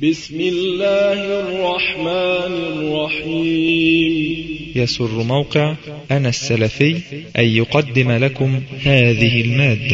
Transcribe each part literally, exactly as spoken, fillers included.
بسم الله الرحمن الرحيم. يسر موقع أنا السلفي أن يقدم لكم هذه المادة.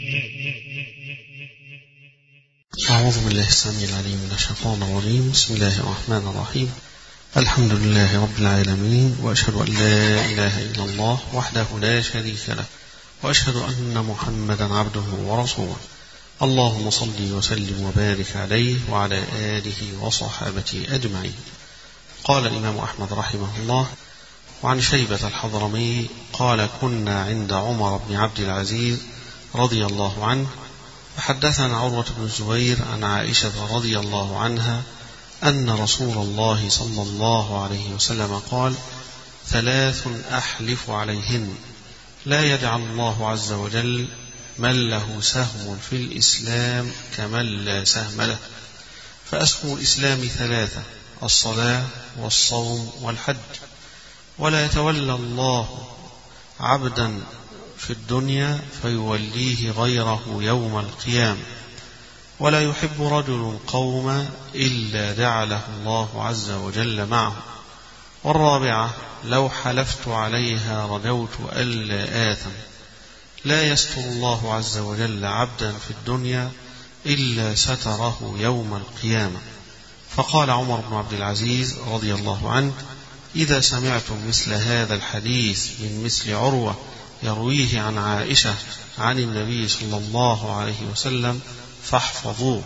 أعوذ بالله السميع العليم من الشيطان الرجيم. بسم الله الرحمن الرحيم. الحمد لله رب العالمين، وأشهد أن لا إله إلا الله وحده لا شريك له، وأشهد أن محمدا عبده ورسوله. اللهم صل وسلم وبارك عليه وعلى آله وصحابته أجمعين. قال الإمام أحمد رحمه الله: وعن شيبة الحضرمي قال: كنا عند عمر بن عبد العزيز رضي الله عنه، فحدثنا عروة بن الزبير عن عائشة رضي الله عنها أن رسول الله صلى الله عليه وسلم قال: ثلاث أحلف عليهن لا يجعل الله عز وجل من له سهم في الإسلام كمن لا سهم له. فأسهم الإسلام ثلاثة: الصلاة والصوم والحج. ولا يتولى الله عبدا في الدنيا فيوليه غيره يوم القيامة. ولا يحب رجل قوما إلا جعله الله عز وجل معه. والرابعة: لو حلفت عليها رجوت ألا آثم. لا يستر الله عز وجل عبدا في الدنيا إلا ستره يوم القيامة. فقال عمر بن عبد العزيز رضي الله عنه: إذا سمعتم مثل هذا الحديث من مثل عروة يرويه عن عائشة عن النبي صلى الله عليه وسلم فاحفظوه.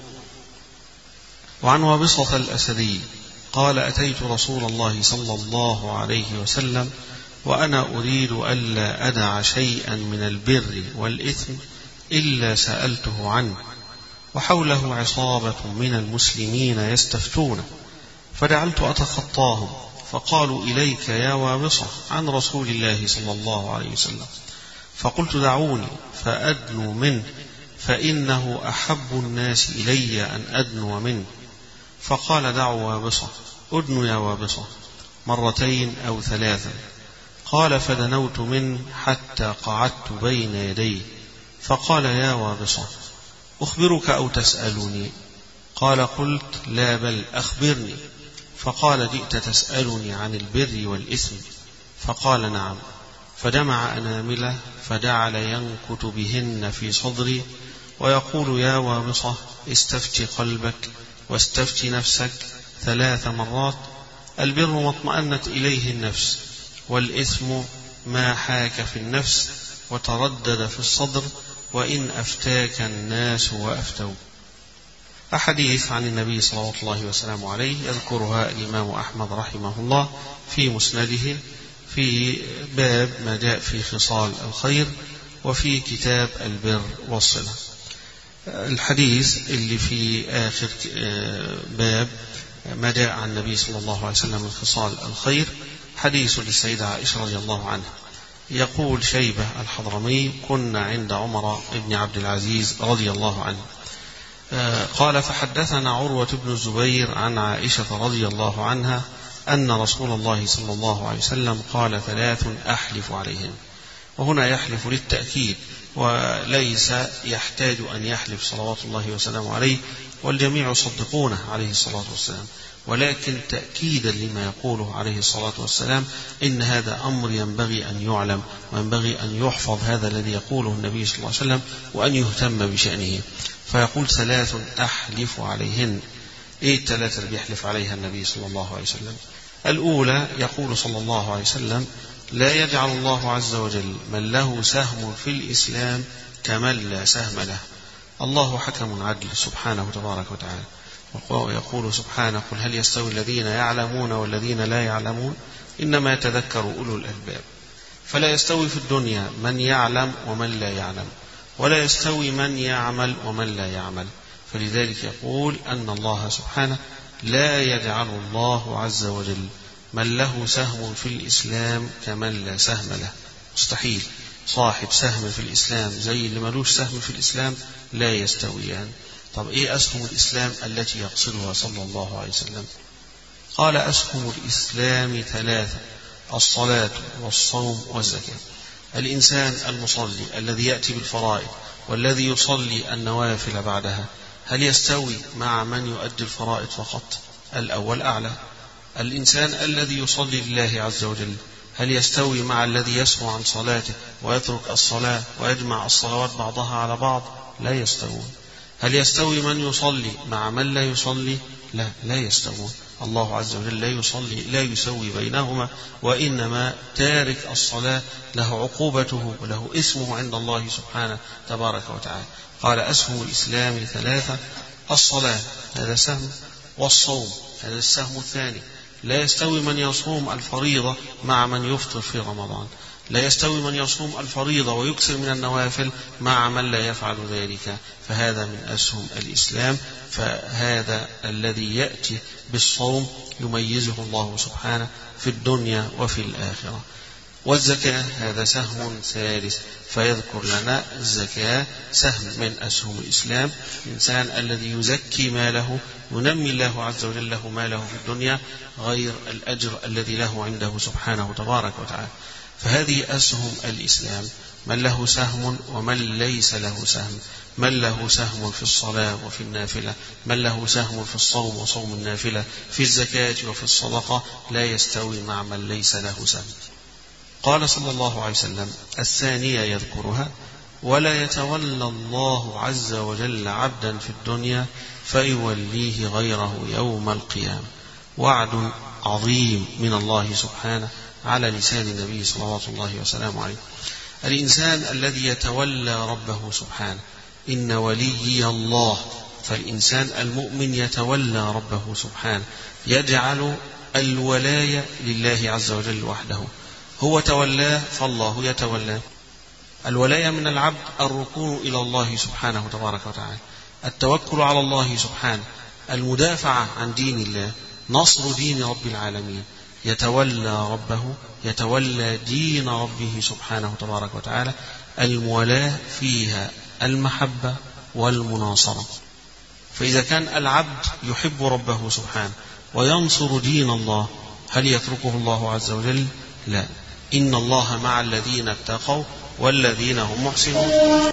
وعن وابصة الأسدي قال: أتيت رسول الله صلى الله عليه وسلم وأنا أريد ألا أدع شيئا من البر والإثم إلا سألته عنه، وحوله عصابة من المسلمين يستفتون، فجعلت أتخطاهم، فقالوا: إليك يا وابصة عن رسول الله صلى الله عليه وسلم. فقلت: دعوني فأدنو منه، فإنه أحب الناس إلي أن أدنو منه. فقال: دعوا وابصة، أدنو يا وابصة مرتين أو ثلاثا. قال: فدنوت منه حتى قعدت بين يديه، فقال: يا وابصة، أخبرك أو تسألني؟ قال: قلت: لا بل أخبرني. فقال: جئت تسألني عن البر والإثم؟ فقال: نعم. فجمع أنامله فجعل ينكت بهن في صدري ويقول: يا وابصة، استفت قلبك واستفت نفسك ثلاث مرات. البر ما اطمأنت إليه النفس، والإثم ما حاك في النفس وتردد في الصدر، وإن أفتاك الناس وأفتوك. أحاديث عن النبي صلى الله وسلم عليه يذكرها الإمام أحمد رحمه الله في مسنده في باب ما جاء في خصال الخير، وفي كتاب البر والصلة. الحديث اللي في آخر باب ما جاء عن النبي صلى الله عليه وسلم من خصال الخير حديث للسيدة عائشة رضي الله عنها. يقول شيبة الحضرمي: كنا عند عمر بن عبد العزيز رضي الله عنه قال: فحدثنا عروة بن الزبير عن عائشة رضي الله عنها أن رسول الله صلى الله عليه وسلم قال: ثلاث أحلف عليهن. وهنا يحلف للتأكيد، وليس يحتاج أن يحلف صلوات الله وسلامه عليه، والجميع يصدقونه عليه الصلاة والسلام، ولكن تأكيدا لما يقوله عليه الصلاة والسلام إن هذا أمر ينبغي أن يعلم، وينبغي أن يحفظ هذا الذي يقوله النبي صلى الله عليه وسلم، وأن يهتم بشأنه. فيقول: ثلاث أحلف عليهن. إيه الثلاثة اللي بيحلف عليها النبي صلى الله عليه وسلم؟ الأولى يقول صلى الله عليه وسلم: لا يجعل الله عز وجل من له سهم في الإسلام كمن لا سهم له. الله حكم عدل سبحانه تبارك وتعالى، ويقول سبحانه: قل هل يستوي الذين يعلمون والذين لا يعلمون إنما يتذكر أولو الألباب. فلا يستوي في الدنيا من يعلم ومن لا يعلم، ولا يستوي من يعمل ومن لا يعمل. فلذلك يقول أن الله سبحانه لا يجعل الله عز وجل من له سهم في الإسلام كمن لا سهم له. مستحيل صاحب سهم في الإسلام زي اللي ملوش سهم في الإسلام، لا يستويان. طب إيه أسهم الإسلام التي يقصدها صلى الله عليه وسلم؟ قال: أسهم الإسلام ثلاثة: الصلاة والصوم والزكاة. الإنسان المصلي الذي يأتي بالفرائض والذي يصلي النوافل بعدها هل يستوي مع من يؤدي الفرائض فقط؟ الأول أعلى. الإنسان الذي يصلي لله عز وجل هل يستوي مع الذي يسهو عن صلاته ويترك الصلاة ويجمع الصلوات بعضها على بعض؟ لا يستوون. هل يستوي من يصلي مع من لا يصلي؟ لا لا يستوون. الله عز وجل لا يصلي لا يسوي بينهما، وإنما تارك الصلاة له عقوبته وله اسمه عند الله سبحانه تبارك وتعالى. قال أسهم الإسلام ثلاثة: الصلاة هذا سهم، والصوم هذا السهم الثاني. لا يستوي من يصوم الفريضة مع من يفطر في رمضان، لا يستوي من يصوم الفريضة ويكثر من النوافل مع من لا يفعل ذلك، فهذا من أسهم الإسلام. فهذا الذي يأتي بالصوم يميزه الله سبحانه في الدنيا وفي الآخرة. والزكاة هذا سهم ثالث، فيذكر لنا الزكاة سهم من أسهم الإسلام. الإنسان الذي يزكي ماله ينمي الله عز وجل له ماله في الدنيا غير الأجر الذي له عنده سبحانه تبارك وتعالى. فهذه أسهم الإسلام، من له سهم ومن ليس له سهم، من له سهم في الصلاة وفي النافلة، من له سهم في الصوم وصوم النافلة، في الزكاة وفي الصدقة، لا يستوي مع من ليس له سهم. قال صلى الله عليه وسلم: الثانية يذكرها: ولا يتولى الله عز وجل عبدا في الدنيا فيوليه غيره يوم القيامة. وعد عظيم من الله سبحانه على لسان النبي صلى الله عليه وسلم عليه. الإنسان الذي يتولى ربه سبحانه، إن ولي الله، فالإنسان المؤمن يتولى ربه سبحانه، يجعل الولاية لله عز وجل وحده، هو تولاه فالله يتولاه. الولاية من العبد الركون إلى الله سبحانه تبارك وتعالى، التوكل على الله سبحانه، المدافعة عن دين الله، نصر دين رب العالمين. يتولى ربه، يتولى دين ربه سبحانه تبارك وتعالى. المولاة فيها المحبة والمناصرة. فإذا كان العبد يحب ربه سبحانه وينصر دين الله، هل يتركه الله عز وجل؟ لا. إن الله مع الذين اتقوا والذين هم محسنون.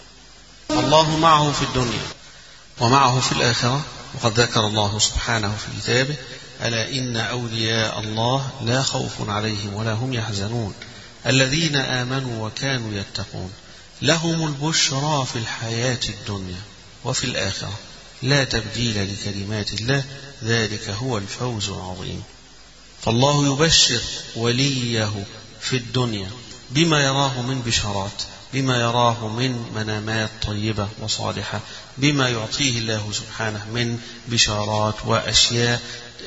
الله معه في الدنيا ومعه في الآخرة. وقد ذكر الله سبحانه في كتابه: ألا إن أولياء الله لا خوف عليهم ولا هم يحزنون الذين آمنوا وكانوا يتقون لهم البشرى في الحياة الدنيا وفي الآخرة لا تبديل لكلمات الله ذلك هو الفوز العظيم. فالله يبشر وليه في الدنيا بما يراه من بشارات، بما يراه من منامات طيبة وصالحة، بما يعطيه الله سبحانه من بشارات وأشياء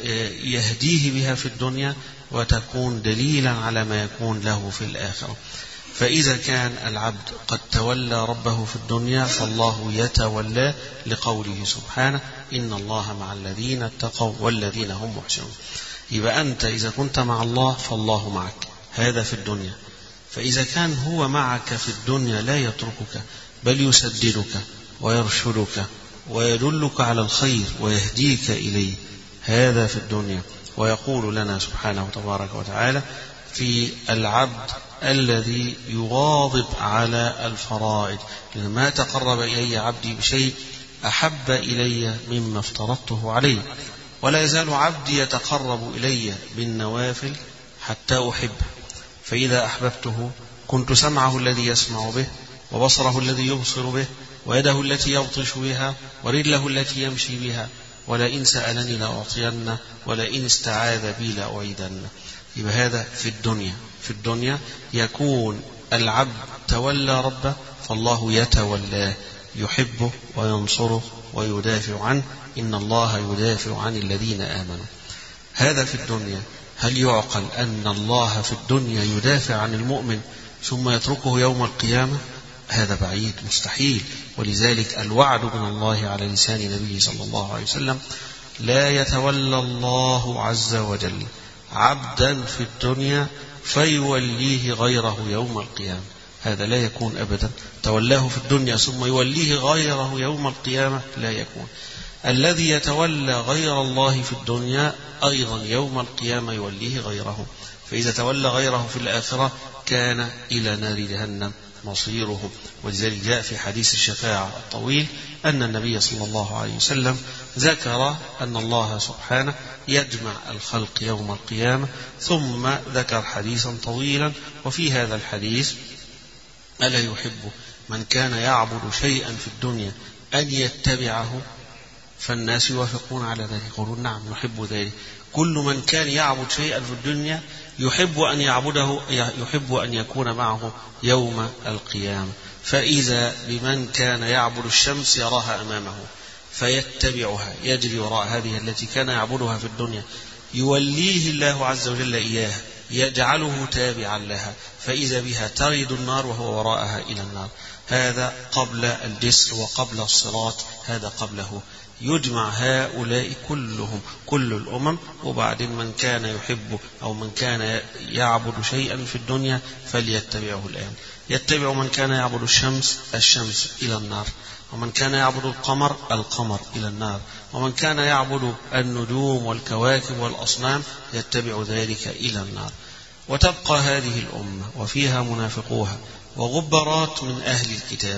يهديه بها في الدنيا وتكون دليلا على ما يكون له في الآخرة. فإذا كان العبد قد تولى ربه في الدنيا فالله يتولى، لقوله سبحانه: إن الله مع الذين اتقوا والذين هم محسنون. يبقى أنت إذا كنت مع الله فالله معك، هذا في الدنيا. فإذا كان هو معك في الدنيا لا يتركك بل يسددك ويرشدك ويدلك على الخير ويهديك إليه، هذا في الدنيا. ويقول لنا سبحانه تبارك وتعالى في العبد الذي يواظب على الفرائض: ما تقرب إلي عبدي بشيء أحب إلي مما افترضته عليه. ولا يزال عبدي يتقرب إلي بالنوافل حتى أحبه، فإذا أحببته كنت سمعه الذي يسمع به، وبصره الذي يبصر به، ويده التي يبطش بها، ورجله التي يمشي بها، ولئن سألني لأعطينه، ولئن استعاذ بي لأعيذنه. يبقى هذا في الدنيا. في الدنيا يكون العبد تولى ربه فالله يتولاه، يحبه وينصره ويدافع عنه. إن الله يدافع عن الذين آمنوا. هذا في الدنيا. هل يعقل أن الله في الدنيا يدافع عن المؤمن ثم يتركه يوم القيامة؟ هذا بعيد، مستحيل. ولذلك الوعد من الله على لسان نبيه صلى الله عليه وسلم: لا يتولى الله عز وجل عبدا في الدنيا فيوليه غيره يوم القيامة. هذا لا يكون أبدا. تولاه في الدنيا ثم يوليه غيره يوم القيامة لا يكون. الذي يتولى غير الله في الدنيا أيضا يوم القيامة يوليه غيره. فإذا تولى غيره في الآخرة كان إلى نار جهنم مصيرهم. ولذلك جاء في حديث الشفاعة الطويل أن النبي صلى الله عليه وسلم ذكر أن الله سبحانه يجمع الخلق يوم القيامة، ثم ذكر حديثا طويلا، وفي هذا الحديث: ألا يحب من كان يعبد شيئا في الدنيا أن يتبعه؟ فالناس يوافقون على ذلك، يقولون نعم نحب ذلك. كل من كان يعبد شيئا في الدنيا يحب أن يعبده، يحب أن يكون معه يوم القيامة. فإذا بمن كان يعبد الشمس يراها أمامه فيتبعها، يجري وراء هذه التي كان يعبدها في الدنيا، يوليه الله عز وجل إياها، يجعله تابعا لها، فإذا بها ترد النار وهو وراءها إلى النار. هذا قبل الجسر وقبل الصراط، هذا قبله. يجمع هؤلاء كلهم، كل الأمم، وبعدين من كان يحب أو من كان يعبد شيئا في الدنيا فليتبعه الآن. يتبع من كان يعبد الشمس الشمس إلى النار، ومن كان يعبد القمر القمر إلى النار، ومن كان يعبد النجوم والكواكب والأصنام يتبع ذلك إلى النار. وتبقى هذه الأمة وفيها منافقوها وغبرات من أهل الكتاب،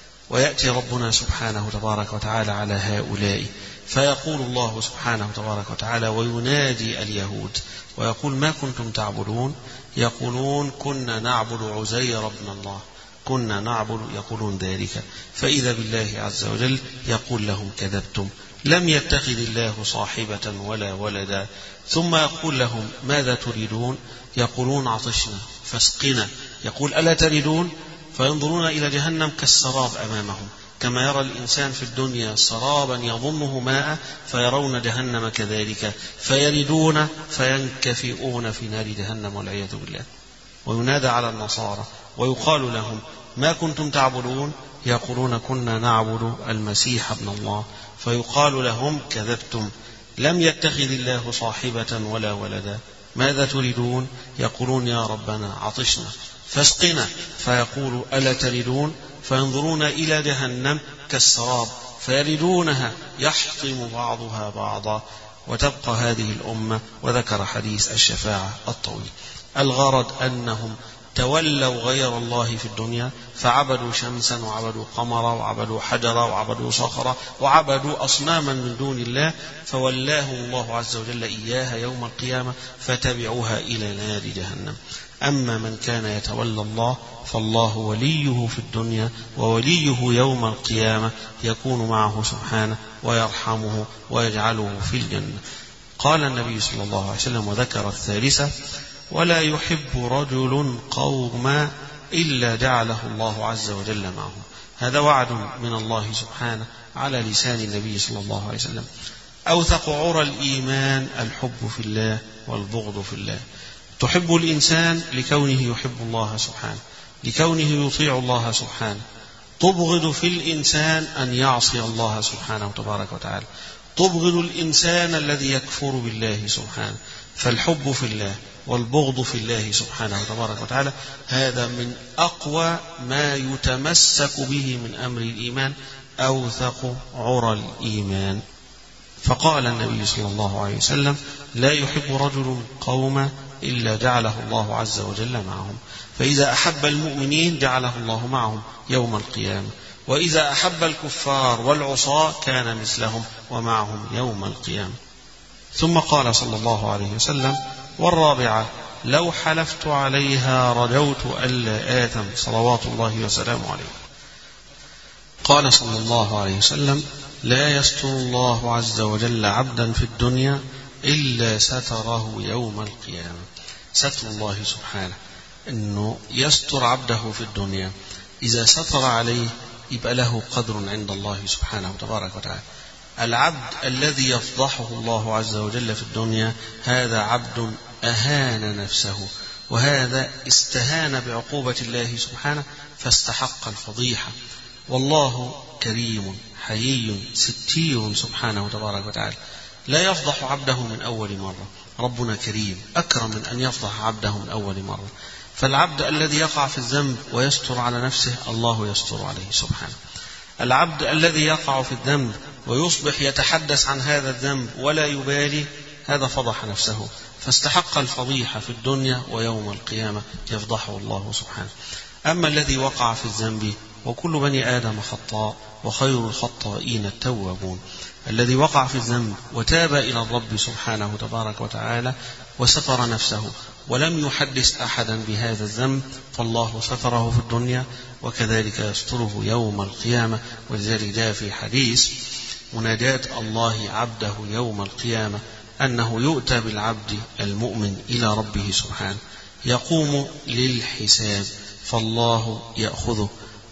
ويأتي ربنا سبحانه تبارك وتعالى على هؤلاء فيقول الله سبحانه تبارك وتعالى وينادي اليهود ويقول: ما كنتم تعبدون؟ يقولون: كنا نعبد عزير بن الله، كنا نعبد، يقولون ذلك. فإذا بالله عز وجل يقول لهم: كذبتم، لم يتخذ الله صاحبة ولا ولدا. ثم يقول لهم: ماذا تريدون؟ يقولون: عطشنا فاسقنا. يقول: ألا تردون؟ فينظرون إلى جهنم كالسراب أمامهم، كما يرى الإنسان في الدنيا سرابا يظنه ماء، فيرون جهنم كذلك، فيردون فينكفئون في نار جهنم والعياذ بالله. وينادى على النصارى ويقال لهم: ما كنتم تعبدون؟ يقولون: كنا نعبد المسيح ابن الله. فيقال لهم: كذبتم، لم يتخذ الله صاحبة ولا ولدا. ماذا تريدون؟ يقولون: يا ربنا عطشنا فاسقنا. فيقول: ألا تردون؟ فينظرون إلى جهنم كالسراب فيردونها يحطم بعضها بعضا. وتبقى هذه الأمة. وذكر حديث الشفاعة الطويل. الغرض أنهم تولوا غير الله في الدنيا، فعبدوا شمسا وعبدوا قمرا وعبدوا حجرا وعبدوا صخرا وعبدوا أصناما من دون الله، فولاهم الله عز وجل إياها يوم القيامة فتبعوها إلى نار جهنم. أما من كان يتولى الله فالله وليه في الدنيا ووليه يوم القيامة، يكون معه سبحانه ويرحمه ويجعله في الجنة. قال النبي صلى الله عليه وسلم وذكر الثالثة: ولا يحب رجل قوما إلا جعله الله عز وجل معهم. هذا وعد من الله سبحانه على لسان النبي صلى الله عليه وسلم. أوثق عرى الإيمان الحب في الله والبغض في الله. تحب الإنسان لكونه يحب الله سبحانه، لكونه يطيع الله سبحانه. تبغض في الإنسان أن يعصي الله سبحانه تبارك وتعالى. تبغض الإنسان الذي يكفر بالله سبحانه. فالحب في الله والبغض في الله سبحانه تبارك وتعالى هذا من أقوى ما يتمسك به من أمر الإيمان، أوثق عرى الإيمان. فقال النبي صلى الله عليه وسلم: لا يحب رجل قوما إلا جعله الله عز وجل معهم. فإذا أحب المؤمنين جعله الله معهم يوم القيامة، وإذا أحب الكفار والعصاة كان مثلهم ومعهم يوم القيامة. ثم قال صلى الله عليه وسلم: والرابعة: لو حلفت عليها رجوت ألا آثم، صلوات الله وسلامه عليه. قال صلى الله عليه وسلم: لا يستر الله عز وجل عبدا في الدنيا إلا ستره يوم القيامة. ستر الله سبحانه أنه يستر عبده في الدنيا، إذا ستر عليه يبقى له قدر عند الله سبحانه وتبارك وتعالى. العبد الذي يفضحه الله عز وجل في الدنيا هذا عبد أهان نفسه، وهذا استهان بعقوبة الله سبحانه فاستحق الفضيحة. والله كريم حيي ستير سبحانه تبارك وتعالى، لا يفضح عبده من أول مرة. ربنا كريم أكرم من أن يفضح عبده من أول مرة. فالعبد الذي يقع في الذنب ويستر على نفسه الله يستر عليه سبحانه. العبد الذي يقع في الذنب ويصبح يتحدث عن هذا الذنب ولا يبالي، هذا فضح نفسه فاستحق الفضيحة في الدنيا، ويوم القيامة يفضحه الله سبحانه. أما الذي وقع في الذنب وكل بني آدم خطاء وخير الخطائين التوابون. الذي وقع في الذنب وتاب إلى الرب سبحانه تبارك وتعالى وستر نفسه ولم يحدث أحدا بهذا الذنب فالله ستره في الدنيا وكذلك يستره يوم القيامة. ولذلك جاء في حديث منادات الله عبده يوم القيامة أنه يؤتى بالعبد المؤمن إلى ربه سبحانه يقوم للحساب فالله يأخذه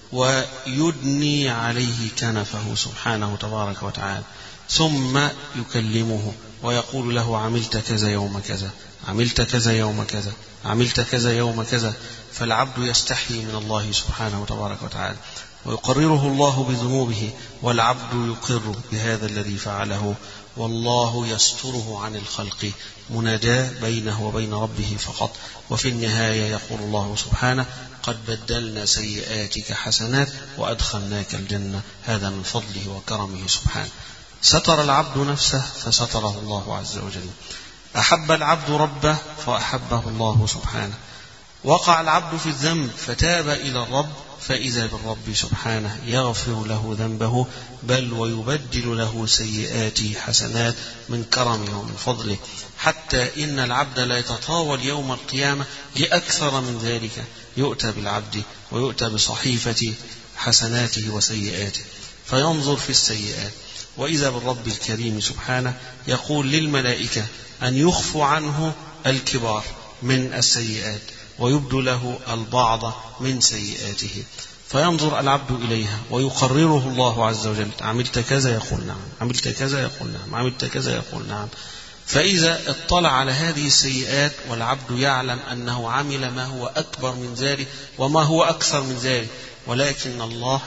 ويدني عليه كنفه سبحانه تبارك وتعالى ثم يكلمه ويقول له عملت كذا يوم كذا، عملت كذا يوم كذا، عملت كذا يوم كذا. فالعبد يستحي من الله سبحانه تبارك وتعالى ويقرره الله بذنوبه والعبد يقر بهذا الذي فعله والله يستره عن الخلق. مناداة بينه وبين ربه فقط. وفي النهاية يقول الله سبحانه قد بدلنا سيئاتك حسنات وأدخلناك الجنة. هذا من فضله وكرمه سبحانه. ستر العبد نفسه فستره الله عز وجل. أحب العبد ربه فأحبه الله سبحانه. وقع العبد في الذنب فتاب إلى الرب فإذا بالرب سبحانه يغفر له ذنبه بل ويبدل له سيئاته حسنات من كرمه ومن فضله، حتى إن العبد لا يتطاول يوم القيامة لأكثر من ذلك. يؤتى بالعبد ويؤتى بصحيفة حسناته وسيئاته فينظر في السيئات وإذا بالرب الكريم سبحانه يقول للملائكة أن يخفوا عنه الكبار من السيئات ويبدو له البعض من سيئاته فينظر العبد إليها ويقرره الله عز وجل. عملت كذا يقول نعم، عملت كذا يقول نعم، عملت كذا يقول نعم. فإذا اطلع على هذه السيئات والعبد يعلم أنه عمل ما هو أكبر من ذلك وما هو أكثر من ذلك، ولكن الله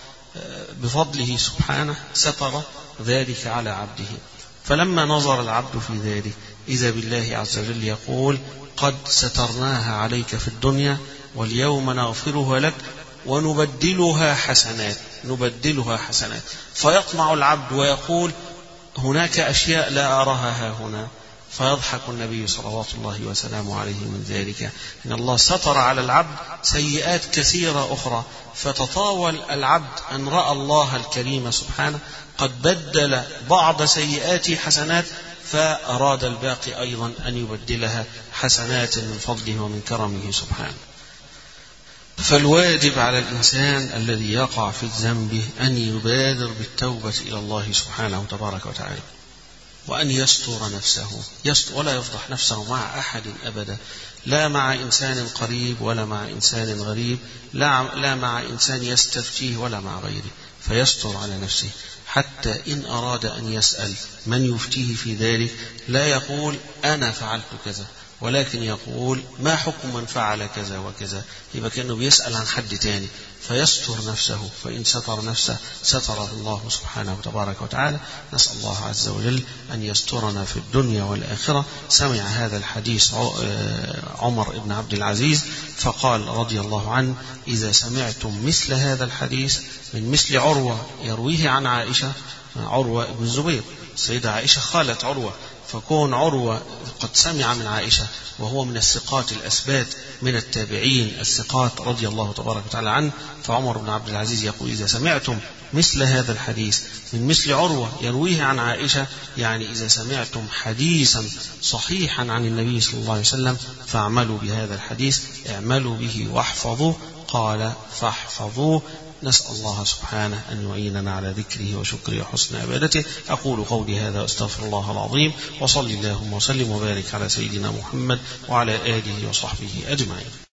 بفضله سبحانه ستر ذلك على عبده. فلما نظر العبد في ذلك إذا بالله عز وجل يقول قد سترناها عليك في الدنيا واليوم نغفرها لك ونبدلها حسنات، نبدلها حسنات. فيطمع العبد ويقول هناك أشياء لا أراها ها هنا. فيضحك النبي صلوات الله وسلامه عليه من ذلك إن الله ستر على العبد سيئات كثيرة أخرى فتطاول العبد أن رأى الله الكريم سبحانه قد بدل بعض سيئاته حسنات فأراد الباقي أيضا أن يبدلها حسنات من فضله ومن كرمه سبحانه. فالواجب على الإنسان الذي يقع في الذنب أن يبادر بالتوبة إلى الله سبحانه تبارك وتعالى وأن يستر نفسه، يستر ولا يفضح نفسه مع أحد أبدا، لا مع إنسان قريب ولا مع إنسان غريب، لا, لا مع إنسان يستفتيه ولا مع غيره. فيستر على نفسه حتى إن أراد أن يسأل من يفتيه في ذلك لا يقول أنا فعلت كذا ولكن يقول ما حكم من فعل كذا وكذا، يبقى كأنه بيسأل عن حد تاني. فيستر نفسه، فإن ستر نفسه ستره الله سبحانه تبارك وتعالى. نسأل الله عز وجل أن يسترنا في الدنيا والآخرة. سمع هذا الحديث عمر بن عبد العزيز فقال رضي الله عنه إذا سمعتم مثل هذا الحديث من مثل عروة يرويه عن عائشة، عروة بن الزبير السيدة عائشة خالة عروة، فكون عروة قد سمع من عائشة وهو من الثقات الأثبات من التابعين الثقات رضي الله تبارك وتعالى عنه، فعمر بن عبد العزيز يقول إذا سمعتم مثل هذا الحديث من مثل عروة يرويه عن عائشة، يعني إذا سمعتم حديثا صحيحا عن النبي صلى الله عليه وسلم فاعملوا بهذا الحديث، اعملوا به واحفظوه. قال فاحفظوه. نسأل الله سبحانه أن يعيننا على ذكره وشكره وحسن عبادته. أقول قولي هذا أستغفر الله العظيم وصلي اللهم وسلم وبارك على سيدنا محمد وعلى آله وصحبه أجمعين.